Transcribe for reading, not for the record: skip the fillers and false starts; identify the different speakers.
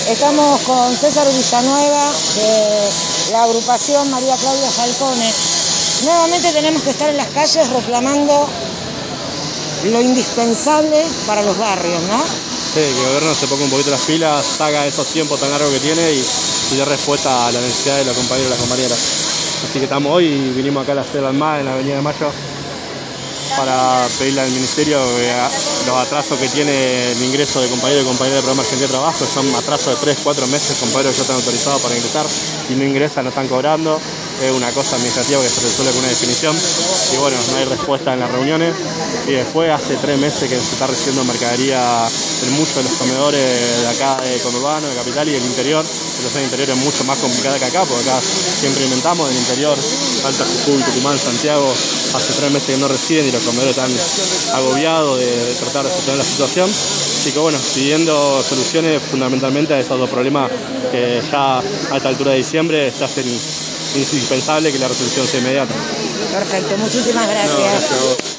Speaker 1: Estamos con César Villanueva de la agrupación María Claudia Falcone. Nuevamente tenemos que estar en las calles reclamando lo indispensable para los barrios, ¿no?
Speaker 2: Sí, que el gobierno se ponga un poquito las pilas, saca esos tiempos tan largos que tiene y dé respuesta a la necesidad de los compañeros y las compañeras. Así que estamos hoy y vinimos acá a la sede Almada, en la Avenida de Mayo, para pedirle al Ministerio los atrasos que tiene el ingreso de compañeros y compañeras del Programa Argentina de Trabajo. Son atrasos de 3, 4 meses, compañeros que ya están autorizados para ingresar y no ingresan, no están cobrando. Es una cosa administrativa que se resuelve con una definición y bueno, no hay respuesta en las reuniones. Y después hace 3 meses que se está recibiendo mercadería en muchos de los comedores de acá de conurbano, de Capital y del interior. La zona interior es mucho más complicada que acá, porque acá siempre inventamos del interior, Salta, Jujuy, Tucumán, Santiago, hace 3 meses que no reciben y los comedores están agobiados de tratar de solucionar la situación. Así que bueno, pidiendo soluciones fundamentalmente a esos dos problemas que ya a esta altura de diciembre se hacen indispensable que la resolución sea inmediata.
Speaker 1: Perfecto, muchísimas gracias.
Speaker 2: No, gracias a vos.